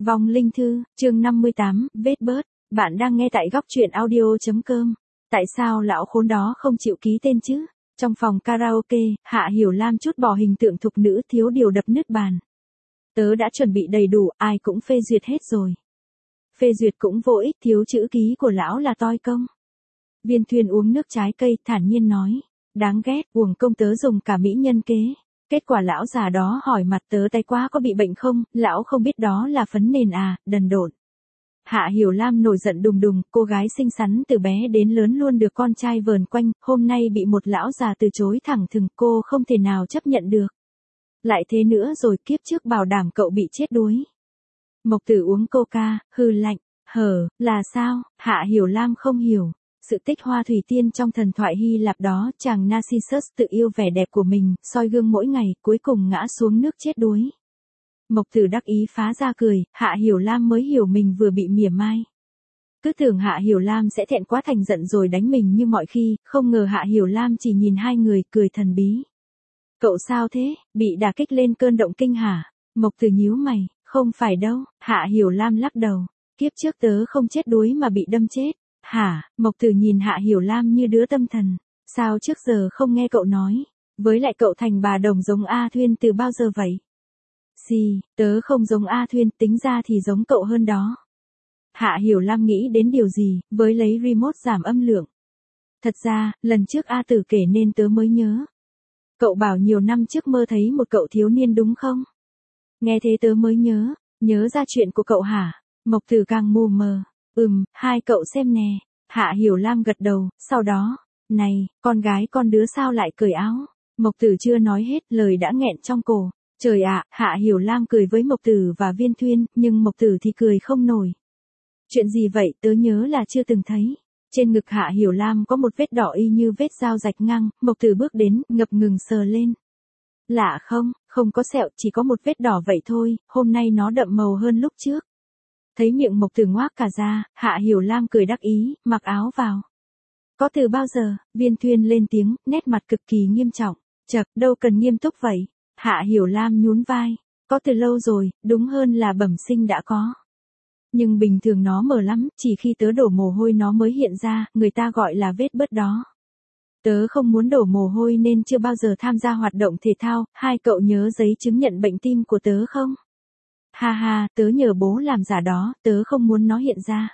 Vong linh thư, chương 58, vết bớt. Bạn đang nghe tại góc truyện audio.com. Tại sao lão khốn đó không chịu ký tên chứ? Trong phòng karaoke, Hạ Hiểu Lam trút bỏ hình tượng thục nữ thiếu điều đập nứt bàn. Tớ đã chuẩn bị đầy đủ, ai cũng phê duyệt hết rồi. Phê duyệt cũng vô ích, thiếu chữ ký của lão là toi công. Viên Thuyên uống nước trái cây, thản nhiên nói. Đáng ghét, uổng công tớ dùng cả mỹ nhân kế. Kết quả lão già đó hỏi mặt tớ tay quá có bị bệnh không, lão không biết đó là phấn nền à, đần độn. Hạ Hiểu Lam nổi giận đùng đùng, cô gái xinh xắn từ bé đến lớn luôn được con trai vờn quanh, hôm nay bị một lão già từ chối thẳng thừng, cô không thể nào chấp nhận được. Lại thế nữa rồi, kiếp trước bảo đảm cậu bị chết đuối. Mộc Tử uống coca, hừ lạnh, là sao? Hạ Hiểu Lam không hiểu. Sự tích hoa thủy tiên trong thần thoại Hy Lạp đó, chàng Narcissus tự yêu vẻ đẹp của mình, soi gương mỗi ngày, cuối cùng ngã xuống nước chết đuối. Mộc Tử đắc ý phá ra cười, Hạ Hiểu Lam mới hiểu mình vừa bị mỉa mai. Cứ tưởng Hạ Hiểu Lam sẽ thẹn quá thành giận rồi đánh mình như mọi khi, không ngờ Hạ Hiểu Lam chỉ nhìn hai người, cười thần bí. Cậu sao thế, bị đả kích lên cơn động kinh hả? Mộc Tử nhíu mày, không phải đâu, Hạ Hiểu Lam lắc đầu. Kiếp trước tớ không chết đuối mà bị đâm chết. Hả? Mộc Tử nhìn Hạ Hiểu Lam như đứa tâm thần. Sao trước giờ không nghe cậu nói? Với lại cậu thành bà đồng giống A Thuyên từ bao giờ vậy? Tớ không giống A Thuyên, tính ra thì giống cậu hơn đó. Hạ Hiểu Lam nghĩ đến điều gì, với lấy remote giảm âm lượng. Thật ra, lần trước A Tử kể nên tớ mới nhớ. Cậu bảo nhiều năm trước mơ thấy một cậu thiếu niên đúng không? Nghe thế tớ mới nhớ ra chuyện của cậu hả? Mộc Tử càng mù mờ. Hai cậu xem nè. Hạ Hiểu Lam gật đầu, sau đó, này, con gái con đứa sao lại cởi áo? Mộc Tử chưa nói hết, lời đã nghẹn trong cổ. Trời ạ, Hạ Hiểu Lam cười với Mộc Tử và Viên Thuyên, nhưng Mộc Tử thì cười không nổi. Chuyện gì vậy, tớ nhớ là chưa từng thấy. Trên ngực Hạ Hiểu Lam có một vết đỏ y như vết dao rạch ngang, Mộc Tử bước đến, ngập ngừng sờ lên. Lạ không có sẹo, chỉ có một vết đỏ vậy thôi, hôm nay nó đậm màu hơn lúc trước. Thấy miệng Mộc Tử ngoác cả ra, Hạ Hiểu Lam cười đắc ý, mặc áo vào. Có từ bao giờ? Viên Thuyên lên tiếng, nét mặt cực kỳ nghiêm trọng. Chậc, đâu cần nghiêm túc vậy. Hạ Hiểu Lam nhún vai. Có từ lâu rồi, đúng hơn là bẩm sinh đã có. Nhưng bình thường nó mờ lắm, chỉ khi tớ đổ mồ hôi nó mới hiện ra, người ta gọi là vết bớt đó. Tớ không muốn đổ mồ hôi nên chưa bao giờ tham gia hoạt động thể thao, hai cậu nhớ giấy chứng nhận bệnh tim của tớ không? Ha, tớ nhờ bố làm giả đó, tớ không muốn nó hiện ra.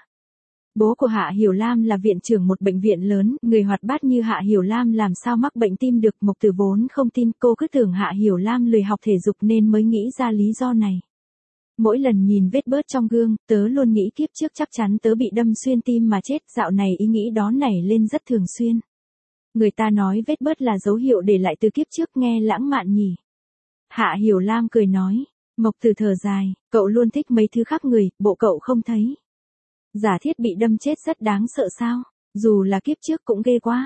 Bố của Hạ Hiểu Lam là viện trưởng một bệnh viện lớn, người hoạt bát như Hạ Hiểu Lam làm sao mắc bệnh tim được. Mộc Tử vốn không tin, cô cứ tưởng Hạ Hiểu Lam lười học thể dục nên mới nghĩ ra lý do này. Mỗi lần nhìn vết bớt trong gương, tớ luôn nghĩ kiếp trước chắc chắn tớ bị đâm xuyên tim mà chết, dạo này ý nghĩ đó nảy lên rất thường xuyên. Người ta nói vết bớt là dấu hiệu để lại từ kiếp trước, nghe lãng mạn nhỉ. Hạ Hiểu Lam cười nói. Mộc Tử thở dài, cậu luôn thích mấy thứ khác người, bộ cậu không thấy. Giả thiết bị đâm chết rất đáng sợ sao, dù là kiếp trước cũng ghê quá.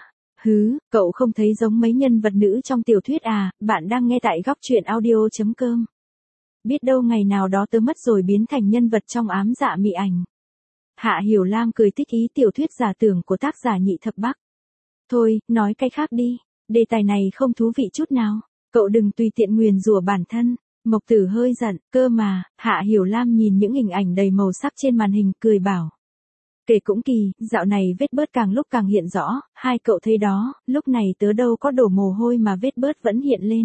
Cậu không thấy giống mấy nhân vật nữ trong tiểu thuyết à? Bạn đang nghe tại góc truyện audio.com. Biết đâu ngày nào đó tớ mất rồi biến thành nhân vật trong Ám Dạ Mị Ảnh. Hạ Hiểu Lam cười thích ý tiểu thuyết giả tưởng của tác giả Nhị Thập Bắc. Thôi, nói cái khác đi, đề tài này không thú vị chút nào, cậu đừng tùy tiện nguyền rủa bản thân. Mộc Tử hơi giận, cơ mà. Hạ Hiểu Lam nhìn những hình ảnh đầy màu sắc trên màn hình, cười bảo. Kể cũng kỳ, dạo này vết bớt càng lúc càng hiện rõ, hai cậu thấy đó, lúc này tớ đâu có đổ mồ hôi mà vết bớt vẫn hiện lên.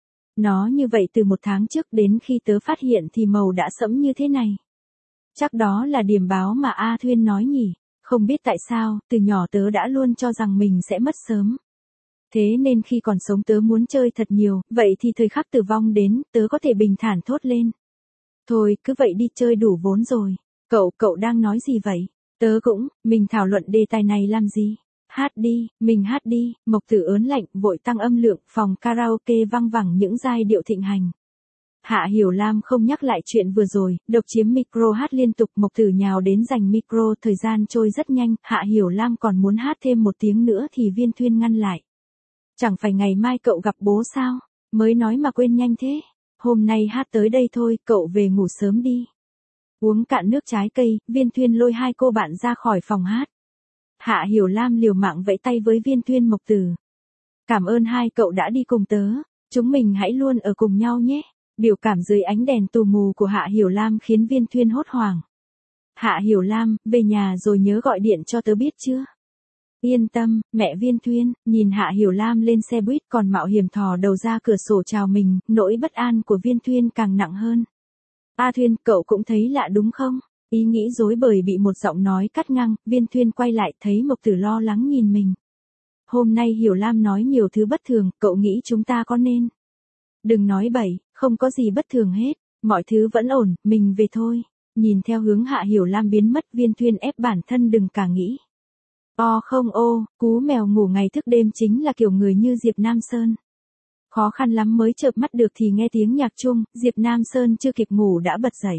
Nó như vậy từ một tháng trước, đến khi tớ phát hiện thì màu đã sẫm như thế này. Chắc đó là điểm báo mà A Thuyên nói nhỉ, không biết tại sao, từ nhỏ tớ đã luôn cho rằng mình sẽ mất sớm. Thế nên khi còn sống tớ muốn chơi thật nhiều, vậy thì thời khắc tử vong đến, tớ có thể bình thản thốt lên. Thôi, cứ vậy đi, chơi đủ vốn rồi. Cậu đang nói gì vậy? Tớ cũng, mình thảo luận đề tài này làm gì? Hát đi, mình hát đi. Mộc Tử ớn lạnh, vội tăng âm lượng, phòng karaoke vang vẳng những giai điệu thịnh hành. Hạ Hiểu Lam không nhắc lại chuyện vừa rồi, độc chiếm micro hát liên tục. Mộc Tử nhào đến giành micro, thời gian trôi rất nhanh. Hạ Hiểu Lam còn muốn hát thêm một tiếng nữa thì Viên Thuyên ngăn lại. Chẳng phải ngày mai cậu gặp bố sao? Mới nói mà quên nhanh thế. Hôm nay hát tới đây thôi, cậu về ngủ sớm đi. Uống cạn nước trái cây, Viên Thuyên lôi hai cô bạn ra khỏi phòng hát. Hạ Hiểu Lam liều mạng vẫy tay với Viên Thuyên, Mộc Tử. Cảm ơn hai cậu đã đi cùng tớ, chúng mình hãy luôn ở cùng nhau nhé. Biểu cảm dưới ánh đèn tù mù của Hạ Hiểu Lam khiến Viên Thuyên hốt hoảng. Hạ Hiểu Lam, về nhà rồi nhớ gọi điện cho tớ biết chưa? Yên tâm, mẹ Viên Thuyên, nhìn Hạ Hiểu Lam lên xe buýt còn mạo hiểm thò đầu ra cửa sổ chào mình, nỗi bất an của Viên Thuyên càng nặng hơn. A Thuyên, cậu cũng thấy lạ đúng không? Ý nghĩ rối bời bị một giọng nói cắt ngang, Viên Thuyên quay lại thấy Mộc Tử lo lắng nhìn mình. Hôm nay Hiểu Lam nói nhiều thứ bất thường, cậu nghĩ chúng ta có nên? Đừng nói bậy, không có gì bất thường hết, mọi thứ vẫn ổn, mình về thôi. Nhìn theo hướng Hạ Hiểu Lam biến mất, Viên Thuyên ép bản thân đừng cả nghĩ. Không cú mèo ngủ ngày thức đêm chính là kiểu người như Diệp Nam Sơn. Khó khăn lắm mới chợp mắt được thì nghe tiếng nhạc chuông, Diệp Nam Sơn chưa kịp ngủ đã bật dậy.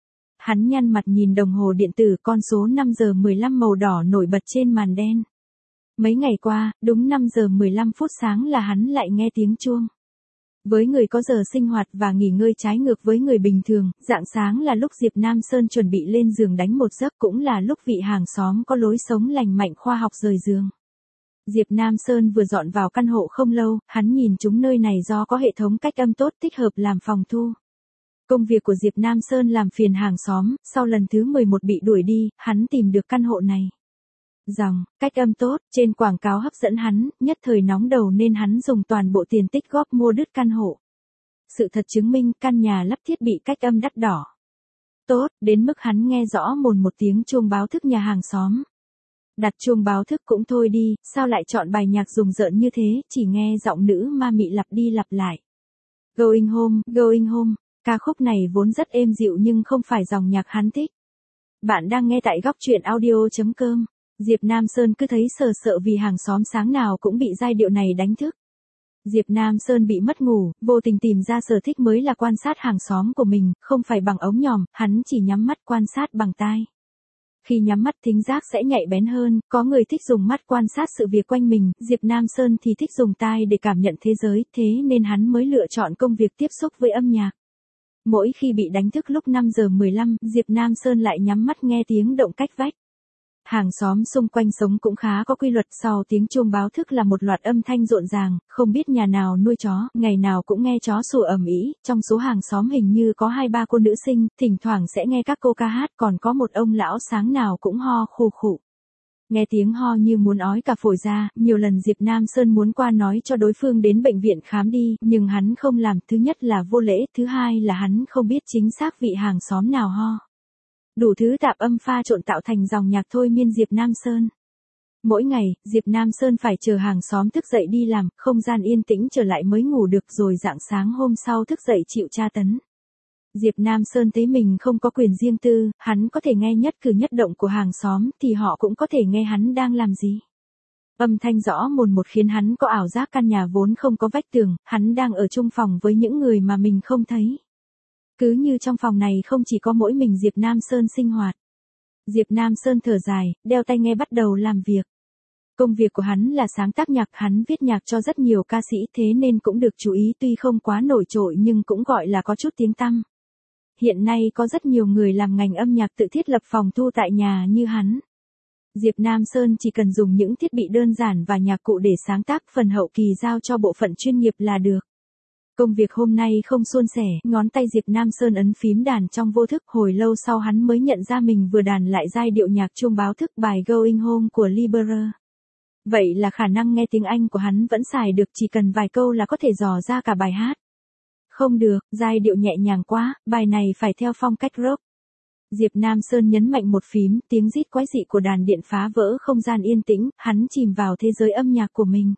Hắn nhăn mặt nhìn đồng hồ điện tử, con số 5 giờ 15 màu đỏ nổi bật trên màn đen. Mấy ngày qua, đúng 5 giờ 15 phút sáng là hắn lại nghe tiếng chuông. Với người có giờ sinh hoạt và nghỉ ngơi trái ngược với người bình thường, rạng sáng là lúc Diệp Nam Sơn chuẩn bị lên giường đánh một giấc, cũng là lúc vị hàng xóm có lối sống lành mạnh khoa học rời giường. Diệp Nam Sơn vừa dọn vào căn hộ không lâu, hắn nhìn chúng nơi này do có hệ thống cách âm tốt thích hợp làm phòng thu. Công việc của Diệp Nam Sơn làm phiền hàng xóm, sau lần thứ 11 bị đuổi đi, hắn tìm được căn hộ này. Dòng, cách âm tốt, trên quảng cáo hấp dẫn hắn, nhất thời nóng đầu nên hắn dùng toàn bộ tiền tích góp mua đứt căn hộ. Sự thật chứng minh căn nhà lắp thiết bị cách âm đắt đỏ. Tốt, đến mức hắn nghe rõ một tiếng chuông báo thức nhà hàng xóm. Đặt chuông báo thức cũng thôi đi, sao lại chọn bài nhạc rùng rợn như thế, chỉ nghe giọng nữ ma mị lặp đi lặp lại. Going home, ca khúc này vốn rất êm dịu nhưng không phải dòng nhạc hắn thích. Bạn đang nghe tại góc truyện audio.com. Diệp Nam Sơn cứ thấy sợ vì hàng xóm sáng nào cũng bị giai điệu này đánh thức. Diệp Nam Sơn bị mất ngủ, vô tình tìm ra sở thích mới là quan sát hàng xóm của mình, không phải bằng ống nhòm, hắn chỉ nhắm mắt quan sát bằng tai. Khi nhắm mắt thính giác sẽ nhạy bén hơn, có người thích dùng mắt quan sát sự việc quanh mình, Diệp Nam Sơn thì thích dùng tai để cảm nhận thế giới, thế nên hắn mới lựa chọn công việc tiếp xúc với âm nhạc. Mỗi khi bị đánh thức lúc 5 giờ 15, Diệp Nam Sơn lại nhắm mắt nghe tiếng động cách vách. Hàng xóm xung quanh sống cũng khá có quy luật, sau tiếng chuông báo thức là một loạt âm thanh rộn ràng, không biết nhà nào nuôi chó, ngày nào cũng nghe chó sủa ầm ĩ, trong số hàng xóm hình như có 2-3 cô nữ sinh, thỉnh thoảng sẽ nghe các cô ca hát, còn có một ông lão sáng nào cũng ho khù khụ. Nghe tiếng ho như muốn ói cả phổi ra, nhiều lần Diệp Nam Sơn muốn qua nói cho đối phương đến bệnh viện khám đi, nhưng hắn không làm, thứ nhất là vô lễ, thứ hai là hắn không biết chính xác vị hàng xóm nào ho. Đủ thứ tạp âm pha trộn tạo thành dòng nhạc thôi miên Diệp Nam Sơn. Mỗi ngày, Diệp Nam Sơn phải chờ hàng xóm thức dậy đi làm, không gian yên tĩnh trở lại mới ngủ được, rồi rạng sáng hôm sau thức dậy chịu tra tấn. Diệp Nam Sơn thấy mình không có quyền riêng tư, hắn có thể nghe nhất cử nhất động của hàng xóm, thì họ cũng có thể nghe hắn đang làm gì. Âm thanh rõ một khiến hắn có ảo giác căn nhà vốn không có vách tường, hắn đang ở chung phòng với những người mà mình không thấy. Cứ như trong phòng này không chỉ có mỗi mình Diệp Nam Sơn sinh hoạt. Diệp Nam Sơn thở dài, đeo tai nghe bắt đầu làm việc. Công việc của hắn là sáng tác nhạc, hắn viết nhạc cho rất nhiều ca sĩ, thế nên cũng được chú ý, tuy không quá nổi trội nhưng cũng gọi là có chút tiếng tăm. Hiện nay có rất nhiều người làm ngành âm nhạc tự thiết lập phòng thu tại nhà như hắn. Diệp Nam Sơn chỉ cần dùng những thiết bị đơn giản và nhạc cụ để sáng tác, phần hậu kỳ giao cho bộ phận chuyên nghiệp là được. Công việc hôm nay không suôn sẻ, ngón tay Diệp Nam Sơn ấn phím đàn trong vô thức, hồi lâu sau hắn mới nhận ra mình vừa đàn lại giai điệu nhạc chuông báo thức bài Going Home của Liberer. Vậy là khả năng nghe tiếng Anh của hắn vẫn xài được, chỉ cần vài câu là có thể dò ra cả bài hát. Không được, giai điệu nhẹ nhàng quá, bài này phải theo phong cách rock. Diệp Nam Sơn nhấn mạnh một phím, tiếng rít quái dị của đàn điện phá vỡ không gian yên tĩnh, hắn chìm vào thế giới âm nhạc của mình.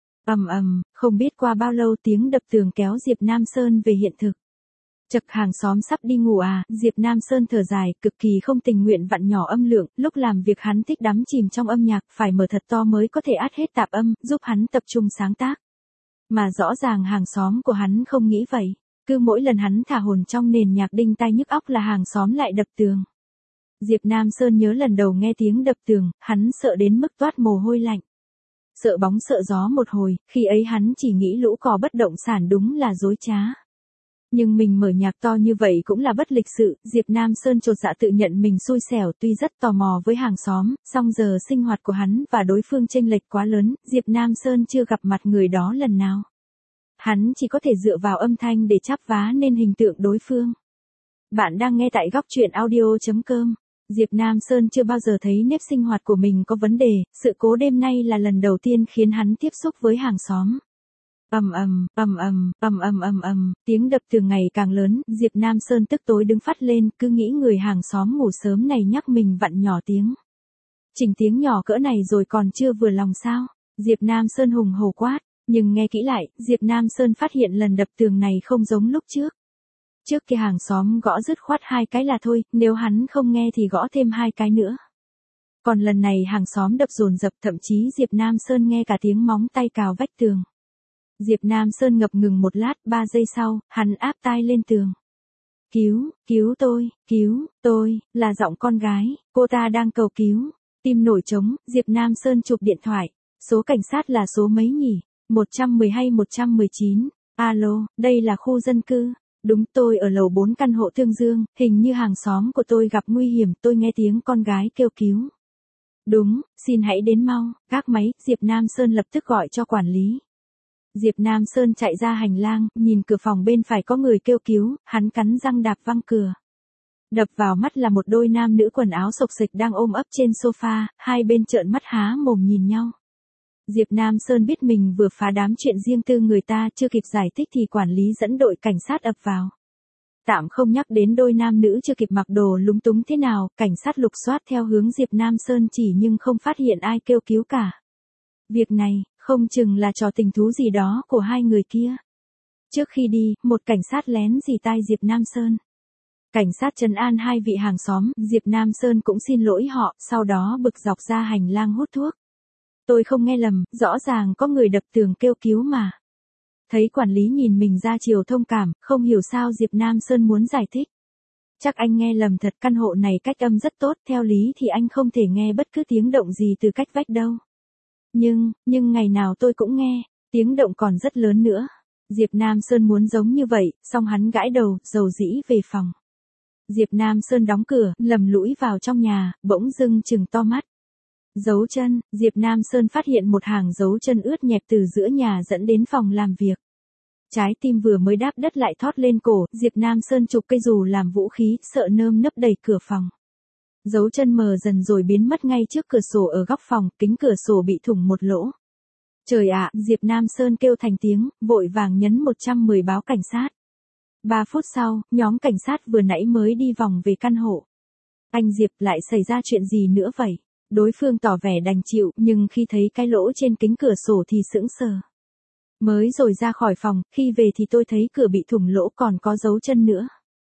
Không biết qua bao lâu tiếng đập tường kéo Diệp Nam Sơn về hiện thực. Chậc, hàng xóm sắp đi ngủ à, Diệp Nam Sơn thở dài, cực kỳ không tình nguyện vặn nhỏ âm lượng, lúc làm việc hắn thích đắm chìm trong âm nhạc, phải mở thật to mới có thể át hết tạp âm, giúp hắn tập trung sáng tác. Mà rõ ràng hàng xóm của hắn không nghĩ vậy, cứ mỗi lần hắn thả hồn trong nền nhạc đinh tai nhức óc là hàng xóm lại đập tường. Diệp Nam Sơn nhớ lần đầu nghe tiếng đập tường, hắn sợ đến mức toát mồ hôi lạnh. Sợ bóng sợ gió một hồi, khi ấy hắn chỉ nghĩ lũ cò bất động sản đúng là dối trá. Nhưng mình mở nhạc to như vậy cũng là bất lịch sự, Diệp Nam Sơn chột dạ tự nhận mình xui xẻo, tuy rất tò mò với hàng xóm, song giờ sinh hoạt của hắn và đối phương chênh lệch quá lớn, Diệp Nam Sơn chưa gặp mặt người đó lần nào. Hắn chỉ có thể dựa vào âm thanh để chắp vá nên hình tượng đối phương. Bạn đang nghe tại góc truyện audio.com. Diệp Nam Sơn chưa bao giờ thấy nếp sinh hoạt của mình có vấn đề, sự cố đêm nay là lần đầu tiên khiến hắn tiếp xúc với hàng xóm. Ầm ầm, ầm ầm, ầm ầm ầm ầm, tiếng đập tường ngày càng lớn, Diệp Nam Sơn tức tối đứng phát lên, cứ nghĩ người hàng xóm ngủ sớm này nhắc mình vặn nhỏ tiếng. Chỉnh tiếng nhỏ cỡ này rồi còn chưa vừa lòng sao? Diệp Nam Sơn hùng hổ quát, nhưng nghe kỹ lại, Diệp Nam Sơn phát hiện lần đập tường này không giống lúc trước. Trước kia hàng xóm gõ dứt khoát 2 cái là thôi, nếu hắn không nghe thì gõ thêm 2 cái nữa. Còn lần này hàng xóm đập dồn dập, thậm chí Diệp Nam Sơn nghe cả tiếng móng tay cào vách tường. Diệp Nam Sơn ngập ngừng một lát, 3 giây sau, hắn áp tai lên tường. Cứu tôi, là giọng con gái, cô ta đang cầu cứu. Tim nổi trống, Diệp Nam Sơn chụp điện thoại. Số cảnh sát là số mấy nhỉ? 110 hay 119? Alo, đây là khu dân cư. Đúng, tôi ở lầu 4 căn hộ Thương Dương, hình như hàng xóm của tôi gặp nguy hiểm, tôi nghe tiếng con gái kêu cứu. Đúng, xin hãy đến mau, gác máy, Diệp Nam Sơn lập tức gọi cho quản lý. Diệp Nam Sơn chạy ra hành lang, nhìn cửa phòng bên phải có người kêu cứu, hắn cắn răng đạp văng cửa. Đập vào mắt là một đôi nam nữ quần áo xộc xệch đang ôm ấp trên sofa, hai bên trợn mắt há mồm nhìn nhau. Diệp Nam Sơn biết mình vừa phá đám chuyện riêng tư người ta, chưa kịp giải thích thì quản lý dẫn đội cảnh sát ập vào. Tạm không nhắc đến đôi nam nữ chưa kịp mặc đồ lúng túng thế nào, cảnh sát lục soát theo hướng Diệp Nam Sơn chỉ nhưng không phát hiện ai kêu cứu cả. Việc này, không chừng là trò tình thú gì đó của hai người kia. Trước khi đi, một cảnh sát lén rì tai Diệp Nam Sơn. Cảnh sát trấn an hai vị hàng xóm, Diệp Nam Sơn cũng xin lỗi họ, sau đó bực dọc ra hành lang hút thuốc. Tôi không nghe lầm, rõ ràng có người đập tường kêu cứu mà. Thấy quản lý nhìn mình ra chiều thông cảm, không hiểu sao Diệp Nam Sơn muốn giải thích. Chắc anh nghe lầm thật, căn hộ này cách âm rất tốt, theo lý thì anh không thể nghe bất cứ tiếng động gì từ cách vách đâu. Nhưng ngày nào tôi cũng nghe, tiếng động còn rất lớn nữa. Diệp Nam Sơn muốn giống như vậy, xong hắn gãi đầu, dầu dĩ về phòng. Diệp Nam Sơn đóng cửa, lầm lũi vào trong nhà, bỗng dưng trừng to mắt. Dấu chân, Diệp Nam Sơn phát hiện một hàng dấu chân ướt nhẹp từ giữa nhà dẫn đến phòng làm việc. Trái tim vừa mới đáp đất lại thót lên cổ, Diệp Nam Sơn chụp cây dù làm vũ khí, sợ nơm nấp đẩy cửa phòng. Dấu chân mờ dần rồi biến mất ngay trước cửa sổ ở góc phòng, kính cửa sổ bị thủng một lỗ. Trời ạ, Diệp Nam Sơn kêu thành tiếng, vội vàng nhấn 110 báo cảnh sát. 3 phút sau, nhóm cảnh sát vừa nãy mới đi vòng về căn hộ. Anh Diệp, lại xảy ra chuyện gì nữa vậy? Đối phương tỏ vẻ đành chịu, nhưng khi thấy cái lỗ trên kính cửa sổ thì sững sờ. Mới rồi ra khỏi phòng, khi về thì tôi thấy cửa bị thủng lỗ còn có dấu chân nữa.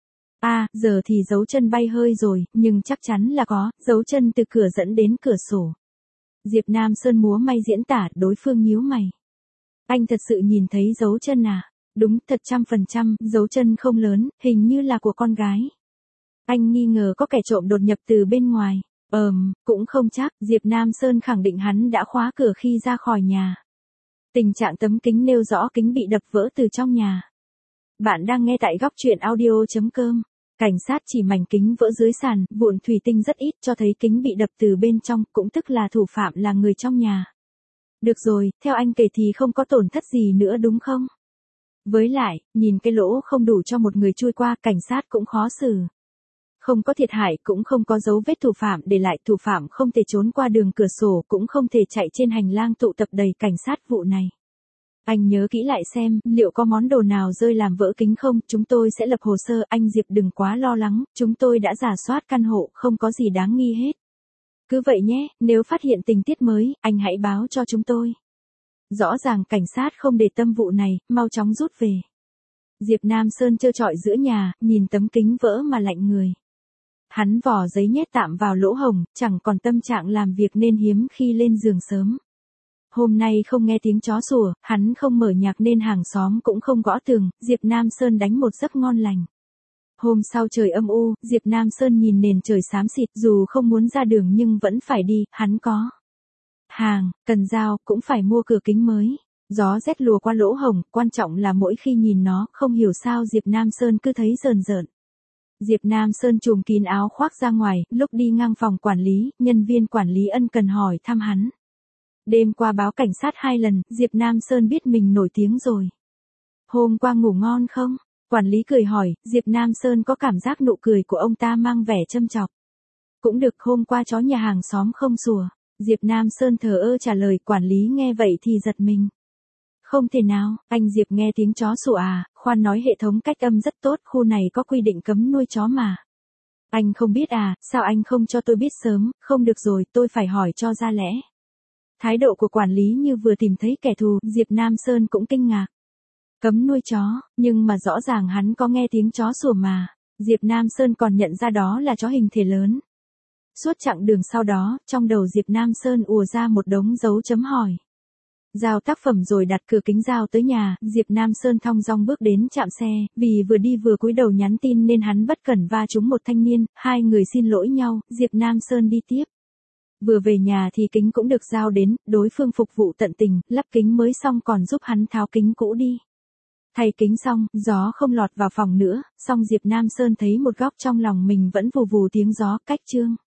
Giờ thì dấu chân bay hơi rồi, nhưng chắc chắn là có, dấu chân từ cửa dẫn đến cửa sổ. Diệp Nam Sơn múa may diễn tả, đối phương nhíu mày. Anh thật sự nhìn thấy dấu chân à? Đúng, thật 100%, dấu chân không lớn, hình như là của con gái. Anh nghi ngờ có kẻ trộm đột nhập từ bên ngoài. Cũng không chắc, Diệp Nam Sơn khẳng định hắn đã khóa cửa khi ra khỏi nhà. Tình trạng tấm kính nêu rõ kính bị đập vỡ từ trong nhà. Bạn đang nghe tại góc truyện audio.com. Cảnh sát chỉ mảnh kính vỡ dưới sàn, vụn thủy tinh rất ít cho thấy kính bị đập từ bên trong, cũng tức là thủ phạm là người trong nhà. Được rồi, theo anh kể thì không có tổn thất gì nữa đúng không? Với lại, nhìn cái lỗ không đủ cho một người chui qua, cảnh sát cũng khó xử. Không có thiệt hại, cũng không có dấu vết thủ phạm để lại, thủ phạm không thể trốn qua đường cửa sổ, cũng không thể chạy trên hành lang tụ tập đầy cảnh sát vụ này. Anh nhớ kỹ lại xem, liệu có món đồ nào rơi làm vỡ kính không, chúng tôi sẽ lập hồ sơ, anh Diệp đừng quá lo lắng, chúng tôi đã rà soát căn hộ, không có gì đáng nghi hết. Cứ vậy nhé, nếu phát hiện tình tiết mới, anh hãy báo cho chúng tôi. Rõ ràng cảnh sát không để tâm vụ này, mau chóng rút về. Diệp Nam Sơn trơ trọi giữa nhà, nhìn tấm kính vỡ mà lạnh người. Hắn vò giấy nhét tạm vào lỗ hổng, chẳng còn tâm trạng làm việc nên hiếm khi lên giường sớm. Hôm nay không nghe tiếng chó sủa, hắn không mở nhạc nên hàng xóm cũng không gõ tường, Diệp Nam Sơn đánh một giấc ngon lành. Hôm sau trời âm u, Diệp Nam Sơn nhìn nền trời xám xịt, dù không muốn ra đường nhưng vẫn phải đi, hắn có hàng, cần dao, cũng phải mua cửa kính mới. Gió rét lùa qua lỗ hổng, quan trọng là mỗi khi nhìn nó, không hiểu sao Diệp Nam Sơn cứ thấy rờn rợn. Diệp Nam Sơn trùm kín áo khoác ra ngoài, lúc đi ngang phòng quản lý, nhân viên quản lý ân cần hỏi thăm hắn. Đêm qua báo cảnh sát 2 lần, Diệp Nam Sơn biết mình nổi tiếng rồi. Hôm qua ngủ ngon không? Quản lý cười hỏi, Diệp Nam Sơn có cảm giác nụ cười của ông ta mang vẻ châm chọc. Cũng được, hôm qua chó nhà hàng xóm không sủa. Diệp Nam Sơn thờ ơ trả lời. Quản lý nghe vậy thì giật mình. Không thể nào, anh Diệp nghe tiếng chó sủa à, khoan nói hệ thống cách âm rất tốt, khu này có quy định cấm nuôi chó mà. Anh không biết à, sao anh không cho tôi biết sớm, không được rồi, tôi phải hỏi cho ra lẽ. Thái độ của quản lý như vừa tìm thấy kẻ thù, Diệp Nam Sơn cũng kinh ngạc. Cấm nuôi chó, nhưng mà rõ ràng hắn có nghe tiếng chó sủa mà. Diệp Nam Sơn còn nhận ra đó là chó hình thể lớn. Suốt chặng đường sau đó, trong đầu Diệp Nam Sơn ùa ra một đống dấu chấm hỏi. Giao tác phẩm rồi đặt cửa kính giao tới nhà, Diệp Nam Sơn thong dong bước đến trạm xe, vì vừa đi vừa cúi đầu nhắn tin nên hắn bất cẩn va trúng một thanh niên, hai người xin lỗi nhau, Diệp Nam Sơn đi tiếp. Vừa về nhà thì kính cũng được giao đến, đối phương phục vụ tận tình, lắp kính mới xong còn giúp hắn tháo kính cũ đi. Thay kính xong, gió không lọt vào phòng nữa, song Diệp Nam Sơn thấy một góc trong lòng mình vẫn vù vù tiếng gió, cách chương.